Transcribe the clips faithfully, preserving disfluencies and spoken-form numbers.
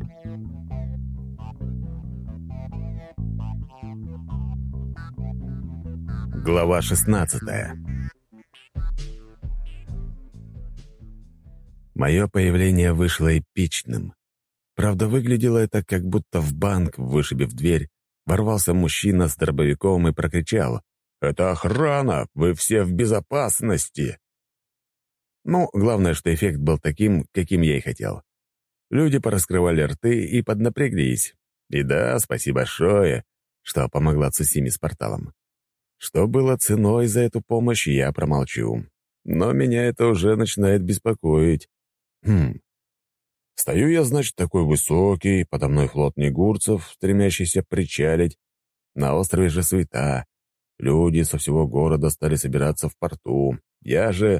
Глава шестнадцатая. Мое появление вышло эпичным. Правда, выглядело это, как будто в банк, вышибив дверь, ворвался мужчина с дробовиком и прокричал: «Это охрана! Вы все в безопасности!» Ну, главное, что эффект был таким, каким я и хотел. Люди пораскрывали рты и поднапряглись. И да, спасибо большое, что помогла Цусиме с порталом. Что было ценой за эту помощь, я промолчу. Но меня это уже начинает беспокоить. Хм. Стою я, значит, такой высокий, подо мной флот негурцев, стремящийся причалить. На острове же суета. Люди со всего города стали собираться в порту. Я же...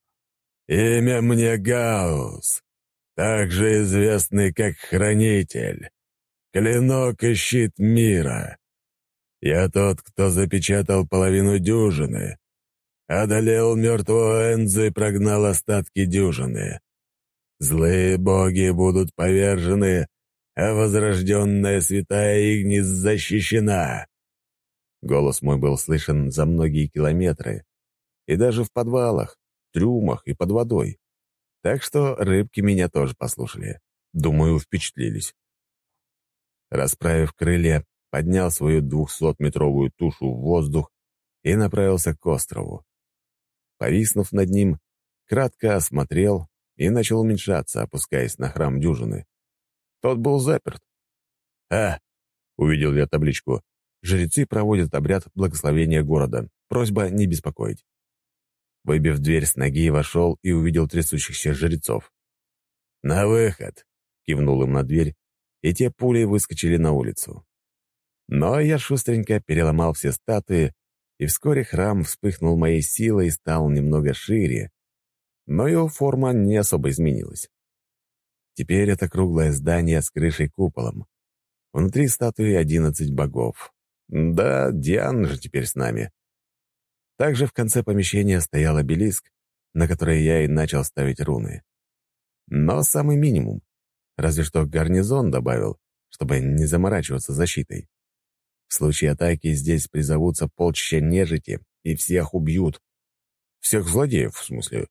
Имя мне Гаус, также известный как Хранитель, Клинок и Щит Мира. Я тот, кто запечатал половину дюжины, одолел мертвого Энзу и прогнал остатки дюжины. Злые боги будут повержены, а возрожденная святая Игнис защищена. Голос мой был слышен за многие километры, и даже в подвалах, трюмах и под водой. Так что рыбки меня тоже послушали. Думаю, впечатлились. Расправив крылья, поднял свою двухсотметровую тушу в воздух и направился к острову. Повиснув над ним, кратко осмотрел и начал уменьшаться, опускаясь на храм дюжины. Тот был заперт. «А!» — увидел я табличку. «Жрецы проводят обряд благословения города. Просьба не беспокоить». Выбив дверь с ноги, вошел и увидел трясущихся жрецов. «На выход!» — кивнул им на дверь, и те пулей выскочили на улицу. Но я шустренько переломал все статуи, и вскоре храм вспыхнул моей силой и стал немного шире, но его форма не особо изменилась. Теперь это круглое здание с крышей-куполом. Внутри статуи одиннадцать богов. Да, Диана же теперь с нами. Также в конце помещения стоял обелиск, на который я и начал ставить руны. Но самый минимум. Разве что гарнизон добавил, чтобы не заморачиваться защитой. В случае атаки здесь призовутся полчища нежити и всех убьют. Всех злодеев, в смысле.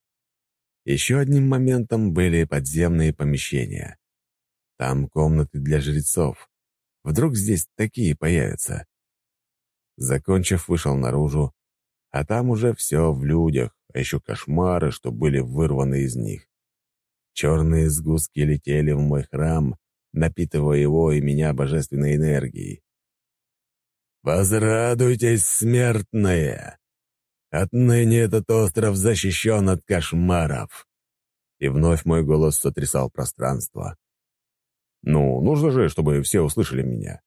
Еще одним моментом были подземные помещения. Там комнаты для жрецов. Вдруг здесь такие появятся. Закончив, вышел наружу, а там уже все в людях, а еще кошмары, что были вырваны из них. Черные сгустки летели в мой храм, напитывая его и меня божественной энергией. «Возрадуйтесь, смертные! Отныне этот остров защищен от кошмаров!» И вновь мой голос сотрясал пространство. «Ну, нужно же, чтобы все услышали меня».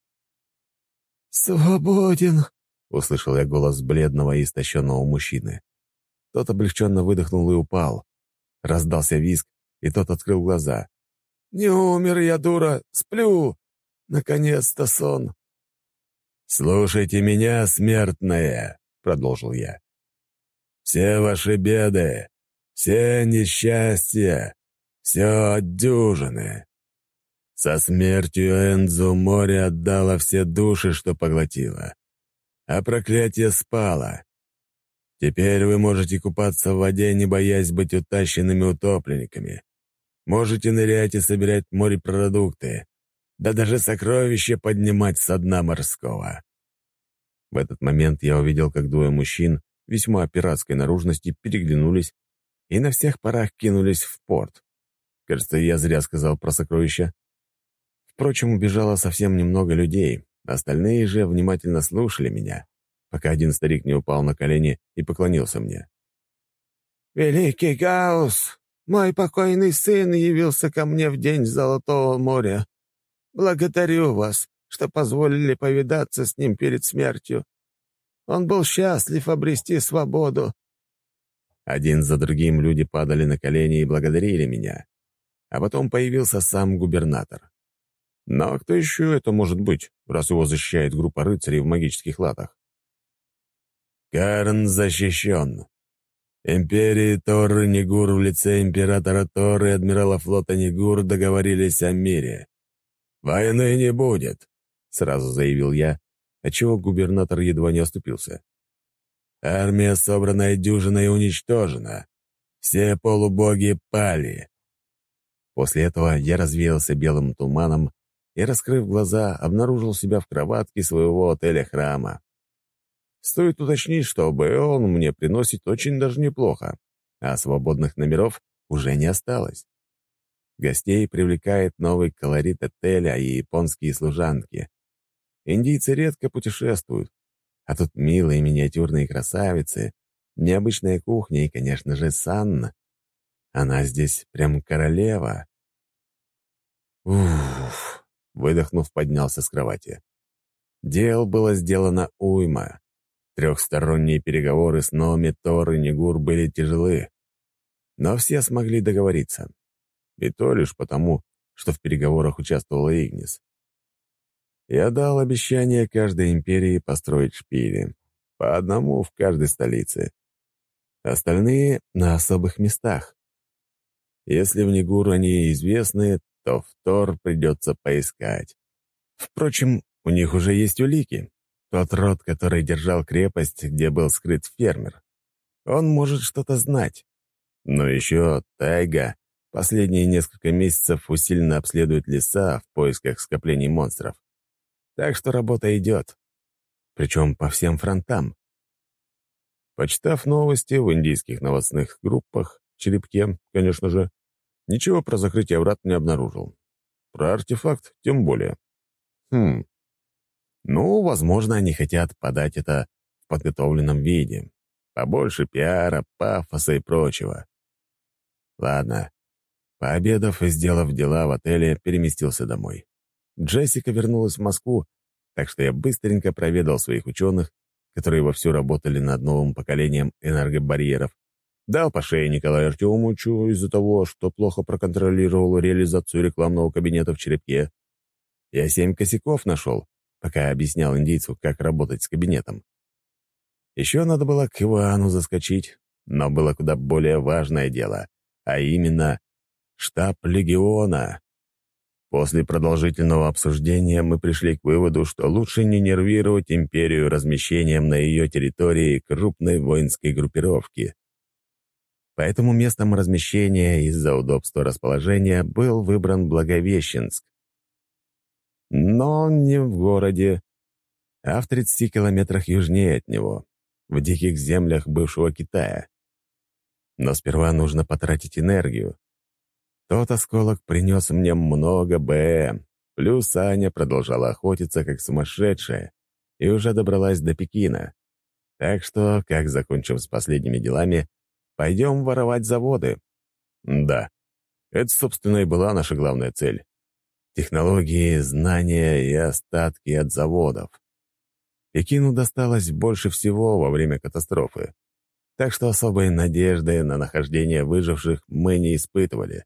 «Свободен!» — услышал я голос бледного и истощенного мужчины. Тот облегченно выдохнул и упал. Раздался визг, и тот открыл глаза. «Не умер я, дура! Сплю! Наконец-то сон!» «Слушайте меня, смертные!» — продолжил я. «Все ваши беды, все несчастья, все отдюжины. Со смертью Энзу море отдало все души, что поглотило, а проклятие спало. Теперь вы можете купаться в воде, не боясь быть утащенными утопленниками. Можете нырять и собирать морепродукты, да даже сокровища поднимать со дна морского». В этот момент я увидел, как двое мужчин весьма пиратской наружности переглянулись и на всех парах кинулись в порт. Кажется, я зря сказал про сокровища. Впрочем, убежало совсем немного людей, остальные же внимательно слушали меня, пока один старик не упал на колени и поклонился мне. «Великий Гаус, мой покойный сын явился ко мне в день Золотого моря. Благодарю вас, что позволили повидаться с ним перед смертью. Он был счастлив обрести свободу». Один за другим люди падали на колени и благодарили меня, а потом появился сам губернатор. Но кто еще это может быть, раз его защищает группа рыцарей в магических латах? «Карн защищен. Империи Тор и Нигур в лице императора Тор и адмирала флота Нигур договорились о мире. «Войны не будет», — сразу заявил я, отчего губернатор едва не оступился. «Армия, собранная дюжиной, уничтожена. Все полубоги пали». После этого я развеялся белым туманом и, раскрыв глаза, обнаружил себя в кроватке своего отеля-храма. Стоит уточнить, что БО он мне приносит очень даже неплохо, а свободных номеров уже не осталось. Гостей привлекает новый колорит отеля и японские служанки. Индийцы редко путешествуют, а тут милые миниатюрные красавицы, необычная кухня и, конечно же, Санна. Она здесь прям королева. Уф! Выдохнув, поднялся с кровати. Дел было сделано уйма. Трехсторонние переговоры с новыми Тор и Нигур были тяжелы, но все смогли договориться. И то лишь потому, что в переговорах участвовала Игнис. Я дал обещание каждой империи построить шпили, по одному в каждой столице. Остальные — на особых местах. Если в Нигур они известны, то в Тор придется поискать. Впрочем, у них уже есть улики. Тот род, который держал крепость, где был скрыт фермер. Он может что-то знать. Но еще тайга последние несколько месяцев усиленно обследует леса в поисках скоплений монстров. Так что работа идет. Причем по всем фронтам. Почитав новости в индийских новостных группах, в Черепке, конечно же, ничего про закрытие врат не обнаружил. Про артефакт тем более. Хм. Ну, возможно, они хотят подать это в подготовленном виде. Побольше пиара, пафоса и прочего. Ладно. Пообедав и сделав дела в отеле, переместился домой. Джессика вернулась в Москву, так что я быстренько проведал своих ученых, которые вовсю работали над новым поколением энергобарьеров, дал по шее Николаю Артемовичу из-за того, что плохо проконтролировал реализацию рекламного кабинета в Черепке. Я семь косяков нашел, пока объяснял индейцу, как работать с кабинетом. Еще надо было к Ивану заскочить, но было куда более важное дело, а именно штаб легиона. После продолжительного обсуждения мы пришли к выводу, что лучше не нервировать империю размещением на ее территории крупной воинской группировки. Поэтому местом размещения из-за удобства расположения был выбран Благовещенск. Но не в городе, а в тридцати километрах южнее от него, в диких землях бывшего Китая. Но сперва нужно потратить энергию. Тот осколок принес мне много БМ, плюс Аня продолжала охотиться как сумасшедшая и уже добралась до Пекина. Так что, как закончим с последними делами, пойдем воровать заводы. Да, это, собственно, и была наша главная цель. Технологии, знания и остатки от заводов. Пекину досталось больше всего во время катастрофы, так что особой надежды на нахождение выживших мы не испытывали.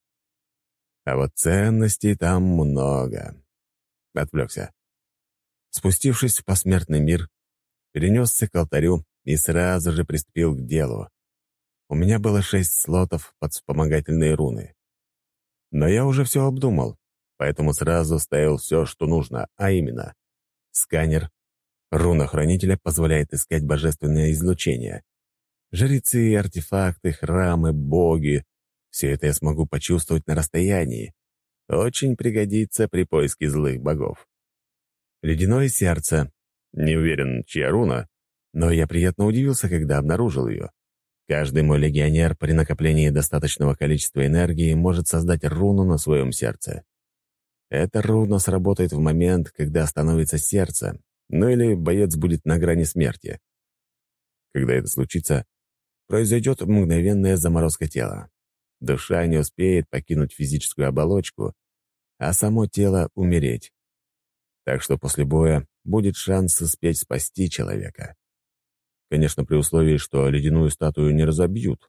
А вот ценностей там много. Отвлекся. Спустившись в посмертный мир, перенесся к алтарю и сразу же приступил к делу. У меня было шесть слотов под вспомогательные руны. Но я уже все обдумал, поэтому сразу ставил все, что нужно, а именно сканер. Руна Хранителя позволяет искать божественное излучение. Жрецы, артефакты, храмы, боги — все это я смогу почувствовать на расстоянии. Очень пригодится при поиске злых богов. Ледяное сердце. Не уверен, чья руна, но я приятно удивился, когда обнаружил ее. Каждый мой легионер при накоплении достаточного количества энергии может создать руну на своем сердце. Эта руна сработает в момент, когда остановится сердце, ну или боец будет на грани смерти. Когда это случится, произойдет мгновенная заморозка тела. Душа не успеет покинуть физическую оболочку, а само тело умереть. Так что после боя будет шанс успеть спасти человека. Конечно, при условии, что ледяную статую не разобьют.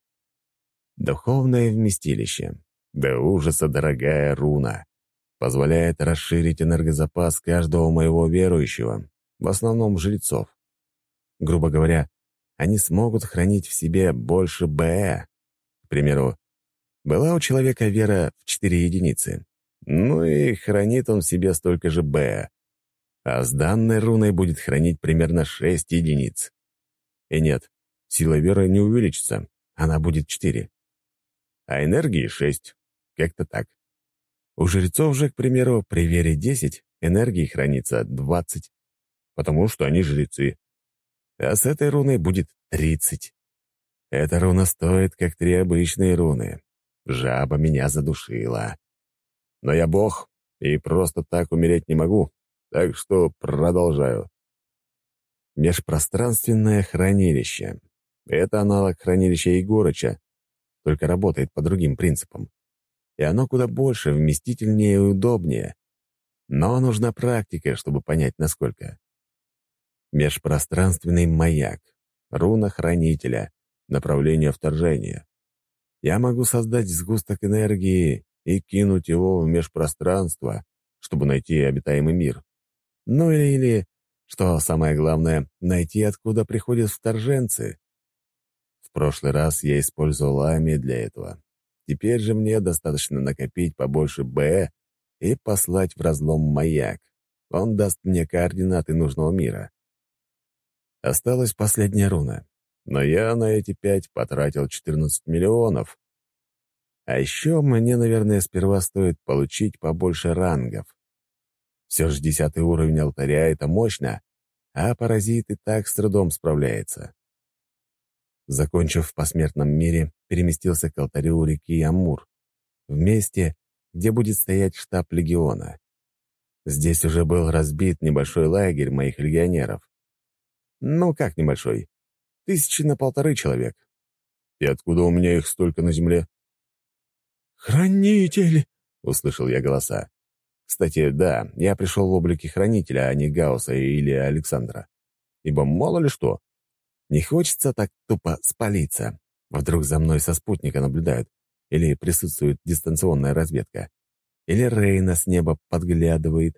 Духовное вместилище. До ужаса дорогая руна. Позволяет расширить энергозапас каждого моего верующего, в основном жрецов. Грубо говоря, они смогут хранить в себе больше БЭ. К примеру, была у человека вера в четыре единицы. Ну и хранит он в себе столько же БЭ. А с данной руной будет хранить примерно шесть единиц. И нет, сила веры не увеличится, она будет четыре. А энергии шесть. Как-то так. У жрецов же, к примеру, при вере десять, энергии хранится двадцать, потому что они жрецы. А с этой руной будет тридцать. Эта руна стоит, как три обычные руны. Жаба меня задушила. Но я бог, и просто так умереть не могу, так что продолжаю. Межпространственное хранилище. Это аналог хранилища Егорыча, только работает по другим принципам. И оно куда больше, вместительнее и удобнее. Но нужна практика, чтобы понять, насколько. Межпространственный маяк. Руна хранителя. Направление вторжения. Я могу создать сгусток энергии и кинуть его в межпространство, чтобы найти обитаемый мир. Ну или, или, что самое главное, найти, откуда приходят вторженцы. В прошлый раз я использовал Ами для этого. Теперь же мне достаточно накопить побольше Б и послать в разлом маяк. Он даст мне координаты нужного мира. Осталась последняя руна. Но я на эти пять потратил четырнадцать миллионов. А еще мне, наверное, сперва стоит получить побольше рангов. Все же десятый уровень алтаря — это мощно, а паразит и так с трудом справляется. Закончив в посмертном мире, переместился к алтарю у реки Амур, в месте, где будет стоять штаб легиона. Здесь уже был разбит небольшой лагерь моих легионеров. Ну, как небольшой? Тысячи на полторы человек. И откуда у меня их столько на земле? «Хранитель!» — услышал я голоса. Кстати, да, я пришел в облике хранителя, а не Гаусса или Александра. Ибо мало ли что. Не хочется так тупо спалиться. Вдруг за мной со спутника наблюдают, или присутствует дистанционная разведка, или Рейна с неба подглядывает.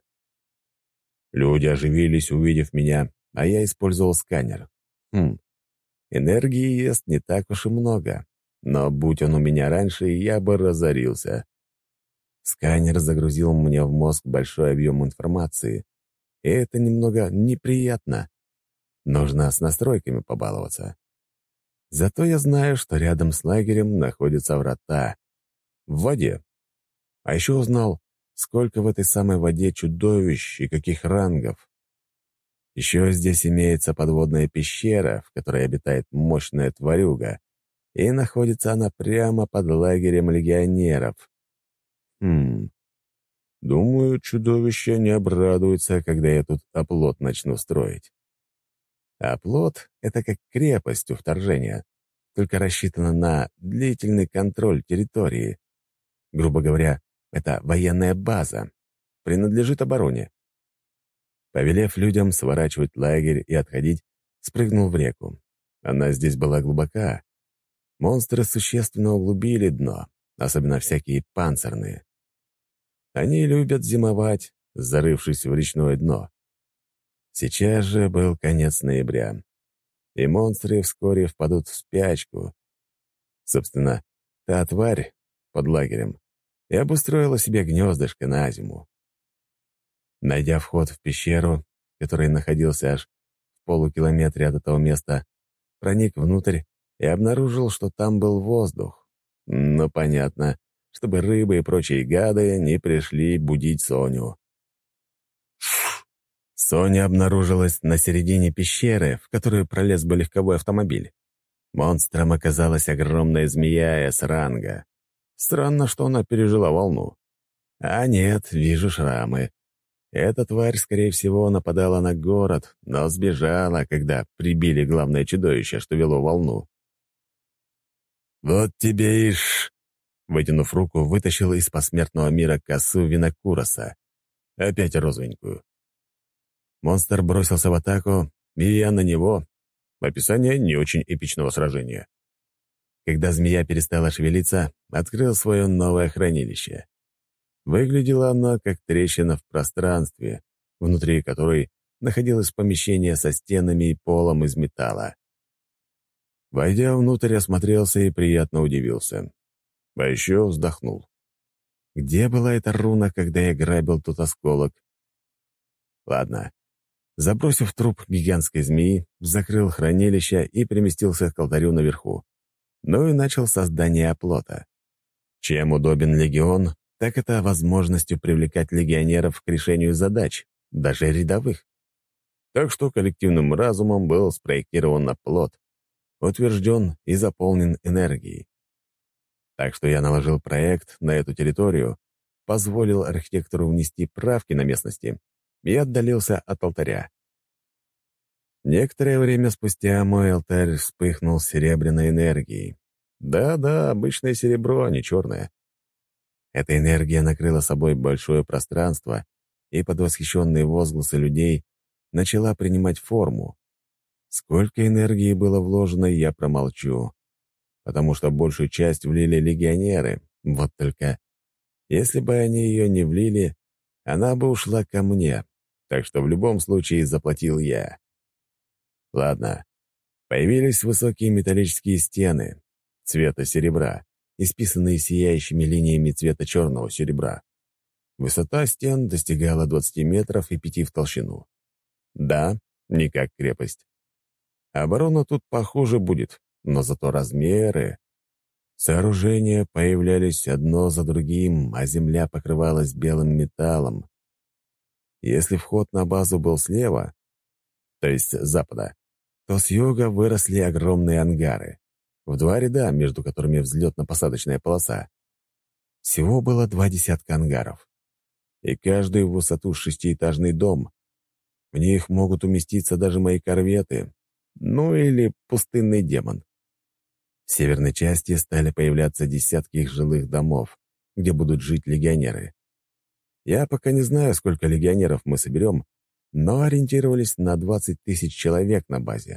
Люди оживились, увидев меня, а я использовал сканер. Хм, энергии ест не так уж и много, но будь он у меня раньше, я бы разорился. Сканер загрузил мне в мозг большой объем информации, и это немного неприятно. Нужно с настройками побаловаться. Зато я знаю, что рядом с лагерем находятся врата. В воде. А еще узнал, сколько в этой самой воде чудовищ и каких рангов. Еще здесь имеется подводная пещера, в которой обитает мощная тварюга, и находится она прямо под лагерем легионеров. Хм. Думаю, чудовище не обрадуется, когда я тут оплот начну строить. Оплот — это как крепость у вторжения, только рассчитана на длительный контроль территории. Грубо говоря, это военная база, принадлежит обороне. Повелев людям сворачивать лагерь и отходить, спрыгнул в реку. Она здесь была глубока. Монстры существенно углубили дно, особенно всякие панцирные. Они любят зимовать, зарывшись в речное дно. Сейчас же был конец ноября, и монстры вскоре впадут в спячку. Собственно, та тварь под лагерем и обустроила себе гнездышко на зиму. Найдя вход в пещеру, который находился аж в полукилометре от этого места, проник внутрь и обнаружил, что там был воздух. Ну, понятно, чтобы рыбы и прочие гады не пришли будить Соню. Соня обнаружилась на середине пещеры, в которую пролез бы легковой автомобиль. Монстром оказалась огромная змея С-ранга. Странно, что она пережила волну. А нет, вижу шрамы. Эта тварь, скорее всего, нападала на город, но сбежала, когда прибили главное чудовище, что вело волну. «Вот тебе ишь!» Вытянув руку, вытащил из посмертного мира косу Винокуроса. Опять розовенькую. Монстр бросился в атаку, и я на него. Описание не очень эпичного сражения. Когда змея перестала шевелиться, открыл свое новое хранилище. Выглядело оно как трещина в пространстве, внутри которой находилось помещение со стенами и полом из металла. Войдя внутрь, осмотрелся и приятно удивился. А еще вздохнул. Где была эта руна, когда я грабил тот осколок? Ладно. Забросив труп гигантской змеи, закрыл хранилище и переместился к алтарю наверху. Ну и начал создание оплота. Чем удобен легион, так это возможностью привлекать легионеров к решению задач, даже рядовых. Так что коллективным разумом был спроектирован оплот, утвержден и заполнен энергией. Так что я наложил проект на эту территорию, позволил архитектору внести правки на местности и отдалился от алтаря. Некоторое время спустя мой алтарь вспыхнул серебряной энергией. Да-да, обычное серебро, а не черное. Эта энергия накрыла собой большое пространство и под восхищенные возгласы людей начала принимать форму. Сколько энергии было вложено, я промолчу, потому что большую часть влили легионеры. Вот только если бы они ее не влили, она бы ушла ко мне, так что в любом случае заплатил я. Ладно, появились высокие металлические стены цвета серебра, исписанные сияющими линиями цвета черного серебра. Высота стен достигала двадцати метров и пяти в толщину. Да, не как крепость. Оборона тут похуже будет, но зато размеры. Сооружения появлялись одно за другим, а земля покрывалась белым металлом. Если вход на базу был слева, то есть с запада, то с юга выросли огромные ангары. В два ряда, между которыми взлетно-посадочная полоса. Всего было два десятка ангаров. И каждый в высоту шестиэтажный дом. В них могут уместиться даже мои корветы, ну или пустынный демон. В северной части стали появляться десятки их жилых домов, где будут жить легионеры. Я пока не знаю, сколько легионеров мы соберем, но ориентировались на двадцать тысяч человек на базе.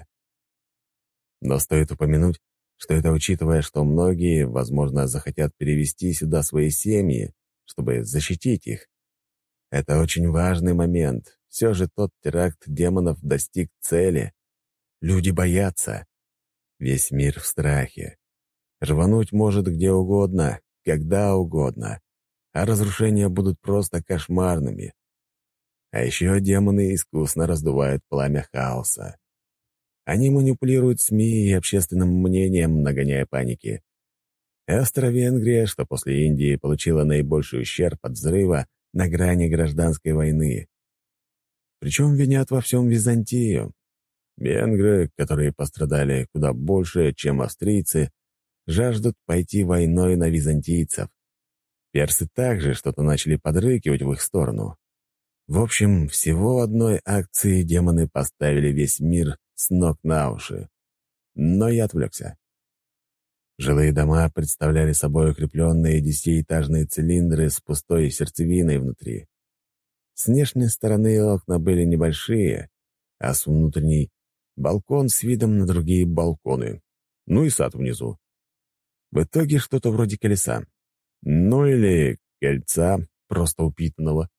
Но стоит упомянуть, что это учитывая, что многие, возможно, захотят перевести сюда свои семьи, чтобы защитить их. Это очень важный момент. Все же тот теракт демонов достиг цели. Люди боятся. Весь мир в страхе. Рвануть может где угодно, когда угодно, а разрушения будут просто кошмарными. А еще демоны искусно раздувают пламя хаоса. Они манипулируют СМИ и общественным мнением, нагоняя паники. Австро-Венгрия, что после Индии получила наибольший ущерб от взрыва, на грани гражданской войны. Причем винят во всем Византию. Венгры, которые пострадали куда больше, чем австрийцы, жаждут пойти войной на византийцев. Персы также что-то начали подрыкивать в их сторону. В общем, всего одной акции демоны поставили весь мир с ног на уши. Но я отвлекся. Жилые дома представляли собой укрепленные десятиэтажные цилиндры с пустой сердцевиной внутри. С внешней стороны окна были небольшие, а с внутренней — балкон с видом на другие балконы. Ну и сад внизу. В итоге что-то вроде колеса. Ну или кольца, просто упитанного.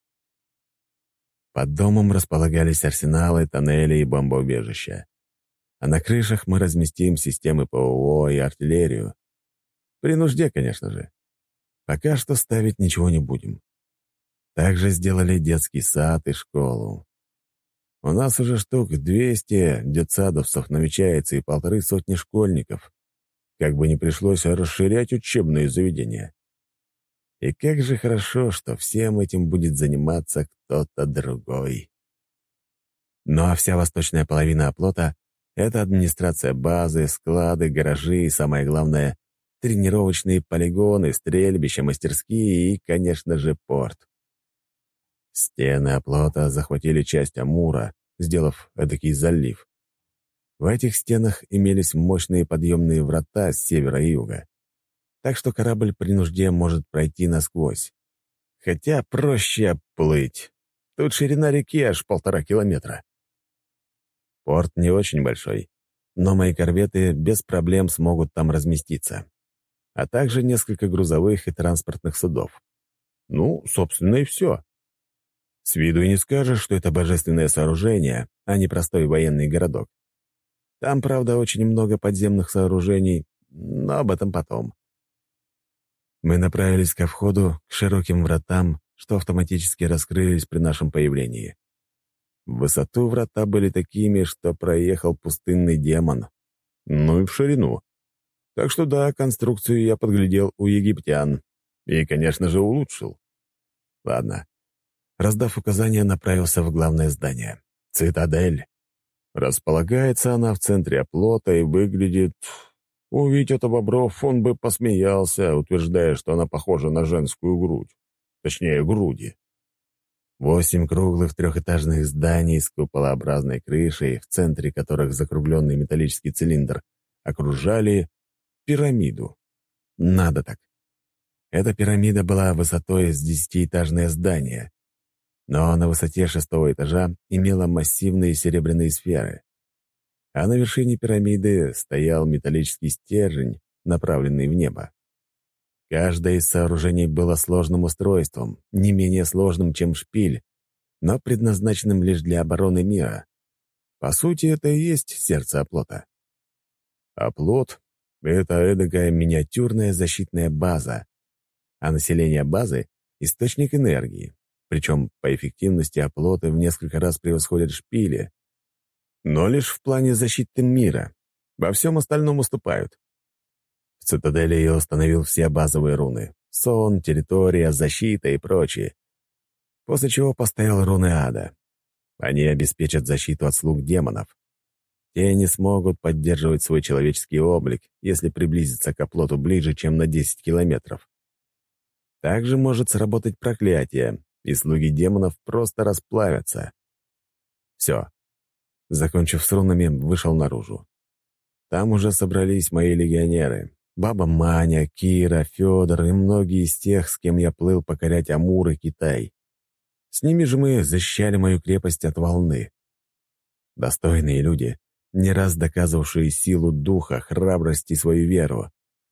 Под домом располагались арсеналы, тоннели и бомбоубежища. А на крышах мы разместим системы ПВО и артиллерию. При нужде, конечно же. Пока что ставить ничего не будем. Также сделали детский сад и школу. У нас уже штук двести детсадовцев намечается и полторы сотни школьников. Как бы не пришлось расширять учебные заведения. И как же хорошо, что всем этим будет заниматься кто-то другой. Ну а вся восточная половина оплота — это администрация базы, склады, гаражи и, самое главное, тренировочные полигоны, стрельбища, мастерские и, конечно же, порт. Стены оплота захватили часть Амура, сделав эдакий залив. В этих стенах имелись мощные подъемные врата с севера и юга. Так что корабль при нужде может пройти насквозь. Хотя проще плыть. Тут ширина реки аж полтора километра. Порт не очень большой, но мои корветы без проблем смогут там разместиться. А также несколько грузовых и транспортных судов. Ну, собственно, и все. С виду и не скажешь, что это божественное сооружение, а не простой военный городок. Там, правда, очень много подземных сооружений, но об этом потом. Мы направились ко входу, к широким вратам, что автоматически раскрылись при нашем появлении. В высоту врата были такими, что проехал пустынный демон. Ну и в ширину. Так что да, конструкцию я подглядел у египтян. И, конечно же, улучшил. Ладно. Раздав указания, направился в главное здание. Цитадель. Располагается она в центре оплота и выглядит... Увидеть это Бобров, он бы посмеялся, утверждая, что она похожа на женскую грудь. Точнее, груди. Восемь круглых трехэтажных зданий с куполообразной крышей, в центре которых закругленный металлический цилиндр, окружали пирамиду. Надо так. Эта пирамида была высотой с десятиэтажное здание, но на высоте шестого этажа имела массивные серебряные сферы. А на вершине пирамиды стоял металлический стержень, направленный в небо. Каждое из сооружений было сложным устройством, не менее сложным, чем шпиль, но предназначенным лишь для обороны мира. По сути, это и есть сердце оплота. Оплот — это эдакая миниатюрная защитная база, а население базы — источник энергии, причем по эффективности оплоты в несколько раз превосходят шпили, но лишь в плане защиты мира. Во всем остальном уступают. В цитадели я установил все базовые руны — сон, территория, защита и прочее. После чего поставил руны ада. Они обеспечат защиту от слуг демонов. Те не смогут поддерживать свой человеческий облик, если приблизиться к оплоту ближе, чем на десять километров. Также может сработать проклятие, и слуги демонов просто расплавятся. Все. Закончив с рунами, вышел наружу. Там уже собрались мои легионеры. Баба Маня, Кира, Федор и многие из тех, с кем я плыл покорять Амур и Китай. С ними же мы защищали мою крепость от волны. Достойные люди, не раз доказывавшие силу духа, храбрость и свою веру.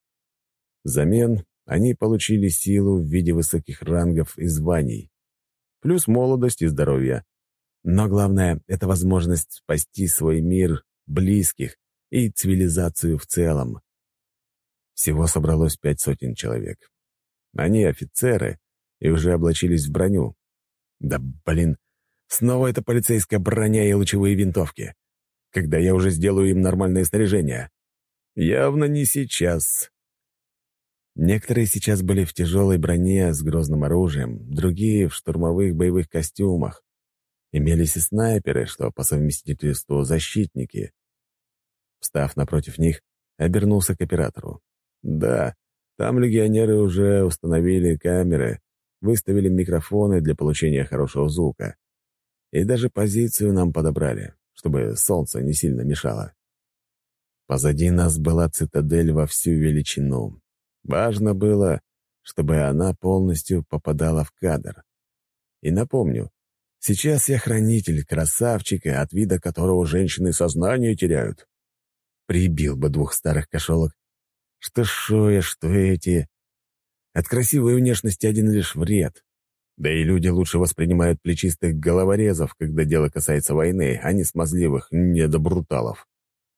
Взамен они получили силу в виде высоких рангов и званий, плюс молодость и здоровье. Но главное — это возможность спасти свой мир, близких и цивилизацию в целом. Всего собралось пять сотен человек. Они офицеры и уже облачились в броню. Да, блин, снова эта полицейская броня и лучевые винтовки. Когда я уже сделаю им нормальное снаряжение? Явно не сейчас. Некоторые сейчас были в тяжелой броне с грозным оружием, другие — в штурмовых боевых костюмах. Имелись и снайперы, что по совместительству защитники. Встав напротив них, обернулся к оператору. Да, там легионеры уже установили камеры, выставили микрофоны для получения хорошего звука. И даже позицию нам подобрали, чтобы солнце не сильно мешало. Позади нас была цитадель во всю величину. Важно было, чтобы она полностью попадала в кадр. И напомню, сейчас я хранитель красавчика, от вида которого женщины сознание теряют. Прибил бы двух старых кошелок. Что шоя, что эти. От красивой внешности один лишь вред. Да и люди лучше воспринимают плечистых головорезов, когда дело касается войны, а не смазливых недобруталов.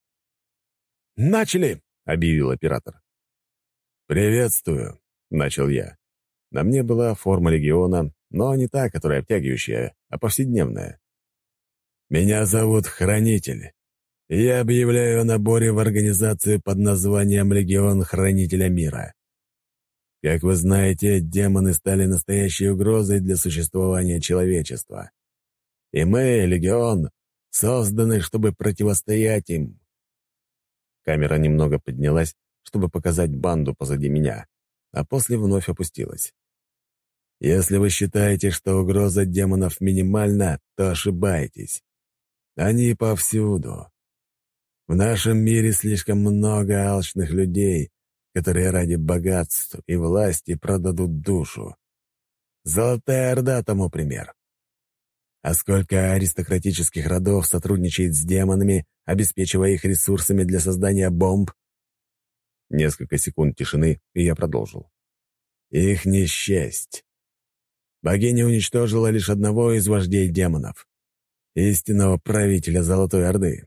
«Начали!» — объявил оператор. «Приветствую!» — начал я. На мне была форма легиона, но не та, которая обтягивающая, а повседневная. «Меня зовут Хранитель. Я объявляю о наборе в организацию под названием «Легион Хранителя Мира». Как вы знаете, демоны стали настоящей угрозой для существования человечества. И мы, Легион, созданы, чтобы противостоять им». Камера немного поднялась, чтобы показать банду позади меня, а после вновь опустилась. «Если вы считаете, что угроза демонов минимальна, то ошибаетесь. Они повсюду. В нашем мире слишком много алчных людей, которые ради богатств и власти продадут душу. Золотая Орда тому пример. А сколько аристократических родов сотрудничает с демонами, обеспечивая их ресурсами для создания бомб? Несколько секунд тишины, и я продолжил. Их не счесть. Богиня уничтожила лишь одного из вождей демонов, истинного правителя Золотой Орды.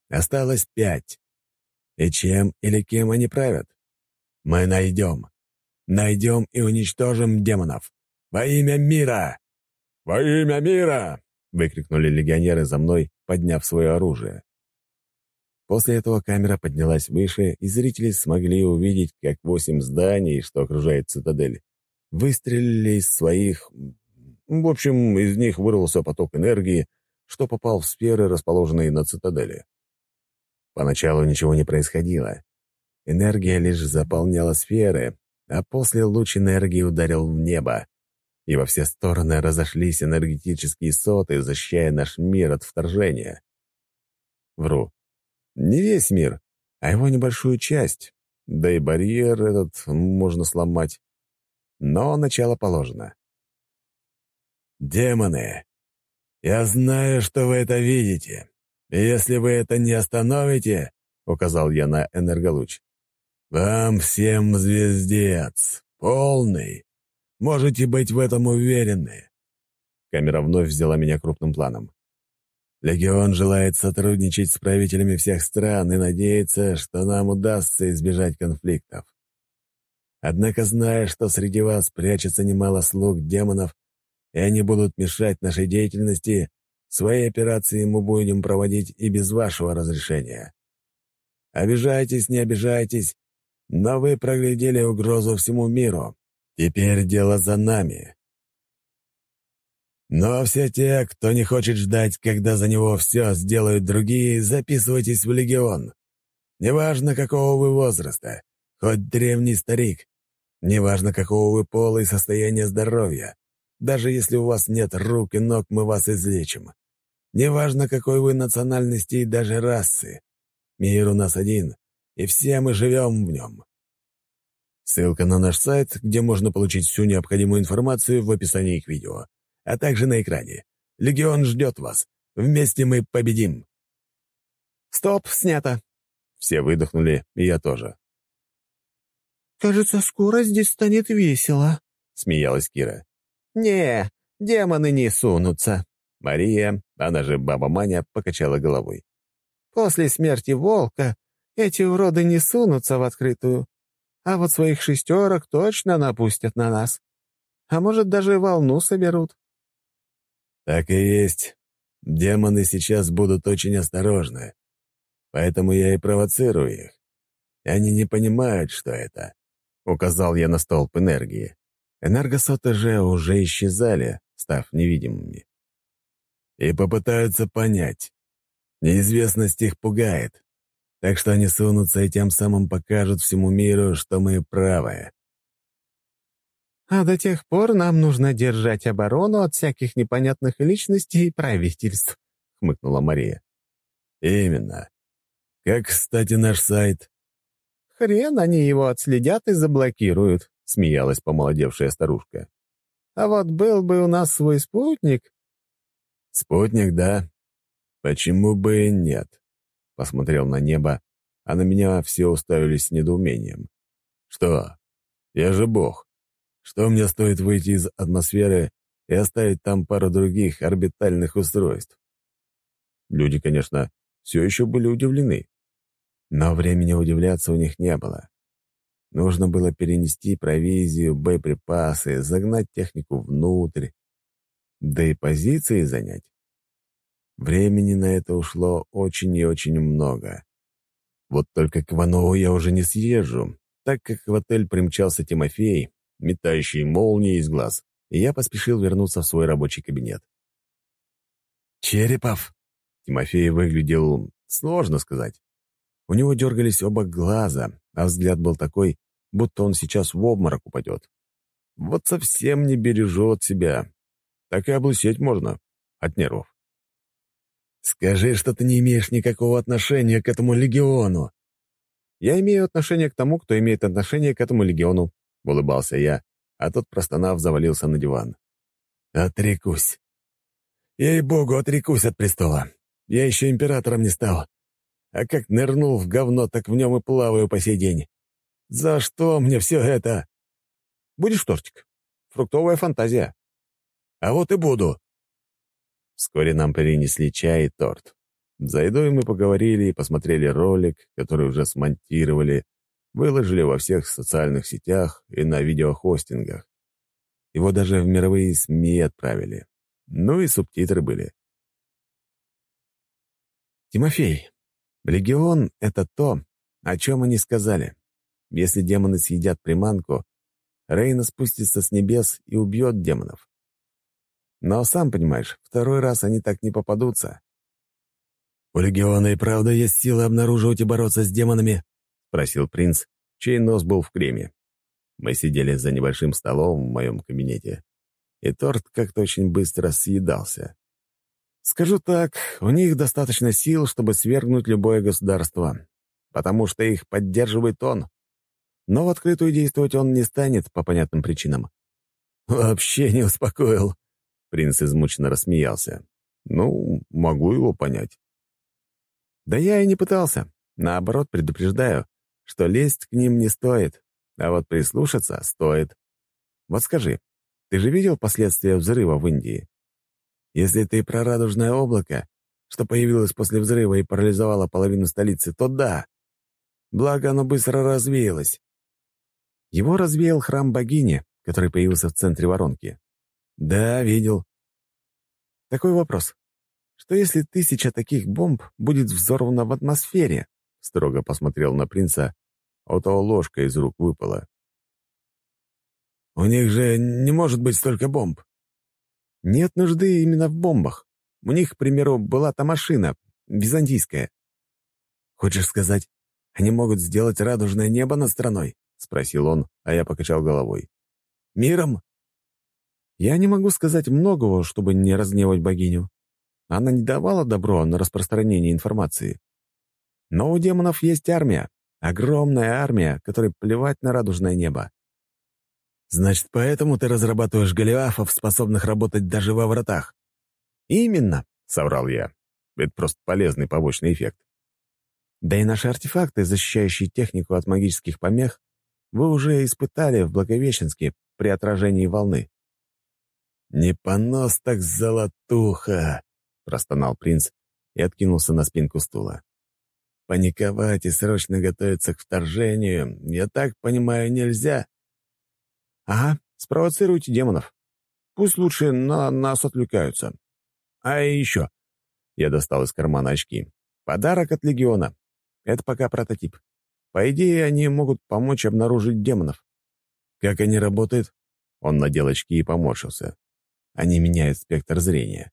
Осталось пять. И чем или кем они правят? Мы найдем. Найдем и уничтожим демонов. Во имя мира! Во имя мира! Выкрикнули легионеры за мной, подняв свое оружие. После этого камера поднялась выше, и зрители смогли увидеть, как восемь зданий, что окружает цитадель, выстрелили из своих... В общем, из них вырвался поток энергии, что попал в сферы, расположенные на цитадели. Поначалу ничего не происходило. Энергия лишь заполняла сферы, а после луч энергии ударил в небо, и во все стороны разошлись энергетические соты, защищая наш мир от вторжения. Вру. Не весь мир, а его небольшую часть, да и барьер этот можно сломать. Но начало положено. «Демоны, я знаю, что вы это видите, и если вы это не остановите, — указал я на энерголуч, — вам всем звездец, полный. Можете быть в этом уверены». Камера вновь взяла меня крупным планом. «Легион желает сотрудничать с правителями всех стран и надеется, что нам удастся избежать конфликтов. Однако, зная, что среди вас прячется немало слуг демонов, и они будут мешать нашей деятельности, свои операции мы будем проводить и без вашего разрешения. Обижайтесь, не обижайтесь, но вы проглядели угрозу всему миру. Теперь дело за нами. Но все те, кто не хочет ждать, когда за него все сделают другие, записывайтесь в легион. Неважно, какого вы возраста, хоть древний старик, неважно, какого вы пола и состояния здоровья. Даже если у вас нет рук и ног, мы вас излечим. Неважно, какой вы национальности и даже расы. Мир у нас один, и все мы живем в нем. Ссылка на наш сайт, где можно получить всю необходимую информацию, в описании к видео, а также на экране. Легион ждет вас. Вместе мы победим. «Стоп, снято!» Все выдохнули, и я тоже. «Кажется, скоро здесь станет весело», — смеялась Кира. «Не, демоны не сунутся». Мария, она же баба Маня, покачала головой. «После смерти волка эти уроды не сунутся в открытую, а вот своих шестерок точно напустят на нас. А может, даже волну соберут». «Так и есть. Демоны сейчас будут очень осторожны. Поэтому я и провоцирую их. Они не понимают, что это», — указал я на столб энергии. Энергосоты же уже исчезали, став невидимыми. «И попытаются понять. Неизвестность их пугает, так что они сунутся и тем самым покажут всему миру, что мы правы». «А до тех пор нам нужно держать оборону от всяких непонятных личностей и правительств», — хмыкнула Мария. «Именно. Как, кстати, наш сайт?» «Хрен они его отследят и заблокируют», — смеялась помолодевшая старушка. «А вот был бы у нас свой спутник...» «Спутник, да. Почему бы и нет?» Посмотрел на небо, а на меня все уставились с недоумением. «Что? Я же бог. Что мне стоит выйти из атмосферы и оставить там пару других орбитальных устройств?» Люди, конечно, все еще были удивлены, но времени удивляться у них не было. Нужно было перенести провизию, боеприпасы, загнать технику внутрь, да и позиции занять. Времени на это ушло очень и очень много. Вот только к Иванову я уже не съезжу, так как в отель примчался Тимофей, метающий молнии из глаз, и я поспешил вернуться в свой рабочий кабинет. «Черепов!» Тимофей выглядел, сложно сказать. У него дергались оба глаза, а взгляд был такой, будто он сейчас в обморок упадет. Вот совсем не бережет себя. Так и облысеть можно от нервов. «Скажи, что ты не имеешь никакого отношения к этому легиону». «Я имею отношение к тому, кто имеет отношение к этому легиону», — улыбался я, а тот, простонав, завалился на диван. «Отрекусь. Ей-богу, отрекусь от престола. Я еще императором не стал. А как нырнул в говно, так в нем и плаваю по сей день. За что мне все это?» «Будешь тортик? Фруктовая фантазия». «А вот и буду». Вскоре нам принесли чай и торт. За едой мы поговорили и посмотрели ролик, который уже смонтировали, выложили во всех социальных сетях и на видеохостингах. Его даже в мировые СМИ отправили. Ну и субтитры были. «Тимофей, легион — это то, о чем они сказали. Если демоны съедят приманку, Рейна спустится с небес и убьет демонов. Но, сам понимаешь, второй раз они так не попадутся». «У легиона и правда есть силы обнаруживать и бороться с демонами?» — спросил принц, чей нос был в креме. Мы сидели за небольшим столом в моем кабинете, и торт как-то очень быстро съедался. Скажу так, у них достаточно сил, чтобы свергнуть любое государство, потому что их поддерживает он. Но в открытую действовать он не станет по понятным причинам. «Вообще не успокоил», — принц измученно рассмеялся. «Ну, могу его понять». «Да я и не пытался. Наоборот, предупреждаю, что лезть к ним не стоит, а вот прислушаться стоит. Вот скажи, ты же видел последствия взрыва в Индии? Если ты про радужное облако, что появилось после взрыва и парализовало половину столицы, то да. Благо, оно быстро развеялось. Его развеял храм богини, который появился в центре воронки. Да, видел. Такой вопрос. Что если тысяча таких бомб будет взорвана в атмосфере?» Строго посмотрел на принца, а у того ложка из рук выпала. «У них же не может быть столько бомб». «Нет нужды именно в бомбах. У них, к примеру, была та машина, византийская». «Хочешь сказать, они могут сделать радужное небо над страной?» — спросил он, а я покачал головой. «Миром?» «Я не могу сказать многого, чтобы не разгневать богиню. Она не давала добро на распространение информации. Но у демонов есть армия, огромная армия, которой плевать на радужное небо». «Значит, поэтому ты разрабатываешь голиафов, способных работать даже во вратах?» «Именно», — соврал я. Это просто полезный побочный эффект. «Да и наши артефакты, защищающие технику от магических помех, вы уже испытали в Благовещенске при отражении волны». «Не понос так золотуха!» — простонал принц и откинулся на спинку стула. «Паниковать и срочно готовиться к вторжению, я так понимаю, нельзя?» «Ага, спровоцируйте демонов. Пусть лучше на нас отвлекаются. А и еще...» Я достал из кармана очки. «Подарок от легиона. Это пока прототип. По идее, они могут помочь обнаружить демонов». «Как они работают?» Он надел очки и поморщился. «Они меняют спектр зрения».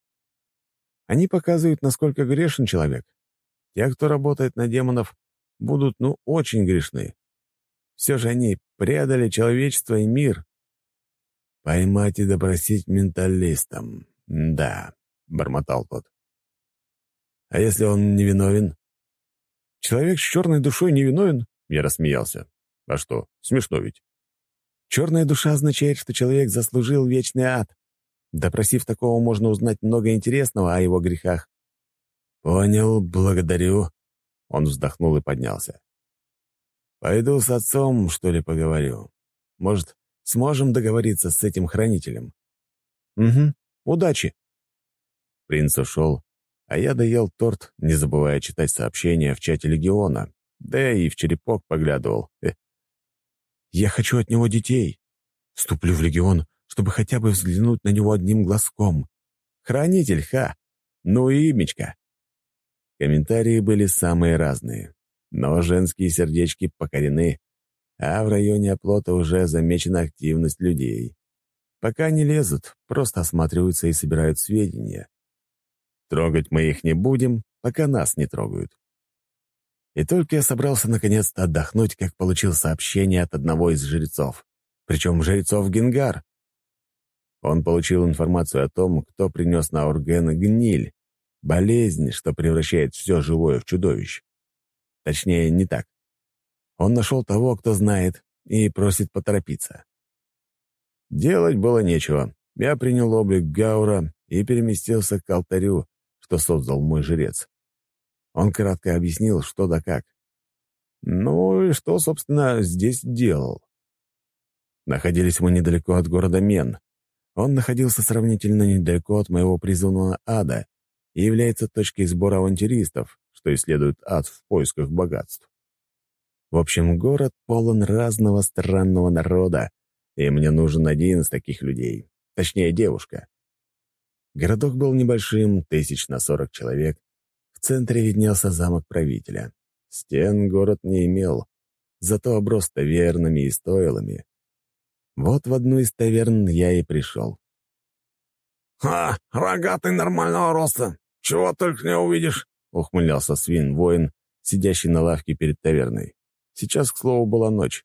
«Они показывают, насколько грешен человек. Те, кто работает на демонов, будут, ну, очень грешны. Все же они предали человечество и мир». «Поймать и допросить менталистам. Да», — бормотал тот. «А если он невиновен?» «Человек с черной душой невиновен?» — я рассмеялся. «А что, смешно ведь?» «Черная душа означает, что человек заслужил вечный ад. Допросив такого, можно узнать много интересного о его грехах». «Понял, благодарю». Он вздохнул и поднялся. «Пойду с отцом, что ли, поговорю. Может, сможем договориться с этим хранителем?» «Угу. Удачи!» Принц ушел, а я доел торт, не забывая читать сообщения в чате легиона, да и в черепок поглядывал. Э. «Я хочу от него детей. Вступлю в легион, чтобы хотя бы взглянуть на него одним глазком. Хранитель, ха! Ну и имечко!» Комментарии были самые разные, но женские сердечки покорены, а в районе оплота уже замечена активность людей. Пока не лезут, просто осматриваются и собирают сведения. Трогать мы их не будем, пока нас не трогают. И только я собрался наконец-то отдохнуть, как получил сообщение от одного из жрецов, причем жрецов Генгар. Он получил информацию о том, кто принес на Орген гниль, болезнь, что превращает все живое в чудовищ. Точнее, не так. Он нашел того, кто знает, и просит поторопиться. Делать было нечего. Я принял облик Гаура и переместился к алтарю, что создал мой жрец. Он кратко объяснил, что да как. Ну и что, собственно, здесь делал. Находились мы недалеко от города Мен. Он находился сравнительно недалеко от моего призванного ада, и является точкой сбора авантюристов, что исследуют ад в поисках богатств. В общем, город полон разного странного народа, и мне нужен один из таких людей, точнее, девушка. Городок был небольшим, тысяч на сорок человек. В центре виднелся замок правителя. Стен город не имел, зато оброс тавернами и стойлами. Вот в одну из таверн я и пришел. «Ха! Рогатый нормального роста! Чего только не увидишь!» — ухмылялся свин-воин, сидящий на лавке перед таверной. Сейчас, к слову, была ночь.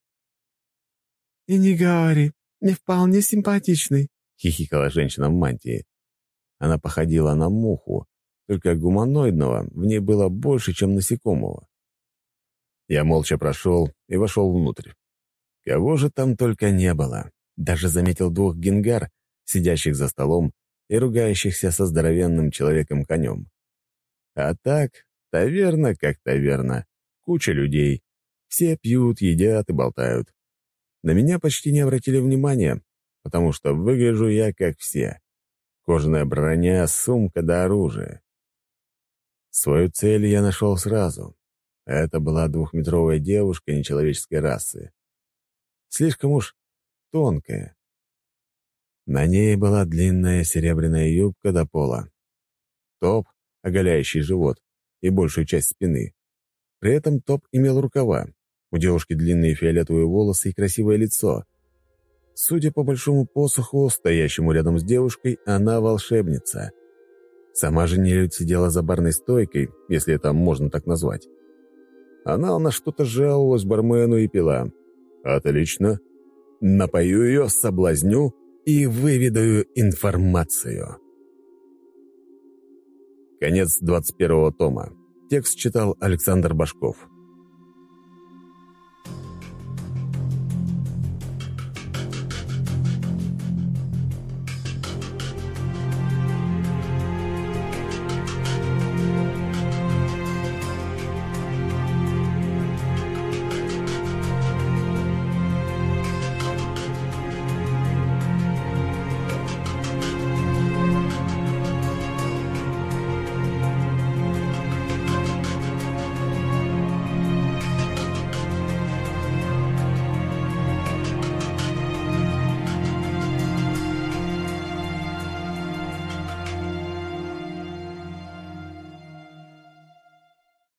«И не говори, не вполне симпатичный», — хихикала женщина в мантии. Она походила на муху, только гуманоидного в ней было больше, чем насекомого. Я молча прошел и вошел внутрь. Кого же там только не было. Даже заметил двух генгар, сидящих за столом и ругающихся со здоровенным человеком-конем. А так, таверна как таверна, куча людей. Все пьют, едят и болтают. На меня почти не обратили внимания, потому что выгляжу я как все. Кожаная броня, сумка да оружие. Свою цель я нашел сразу. Это была двухметровая девушка нечеловеческой расы. Слишком уж тонкая. На ней была длинная серебряная юбка до пола, топ, оголяющий живот и большую часть спины. При этом топ имел рукава. У девушки длинные фиолетовые волосы и красивое лицо. Судя по большому посоху, стоящему рядом с девушкой, она волшебница. Сама же нелюдь сидела за барной стойкой, если это можно так назвать. Она на что-то жаловалась бармену и пила. Отлично. Напою ее, соблазню и выведаю информацию. Конец двадцать первого тома. Текст читал Александр Башков.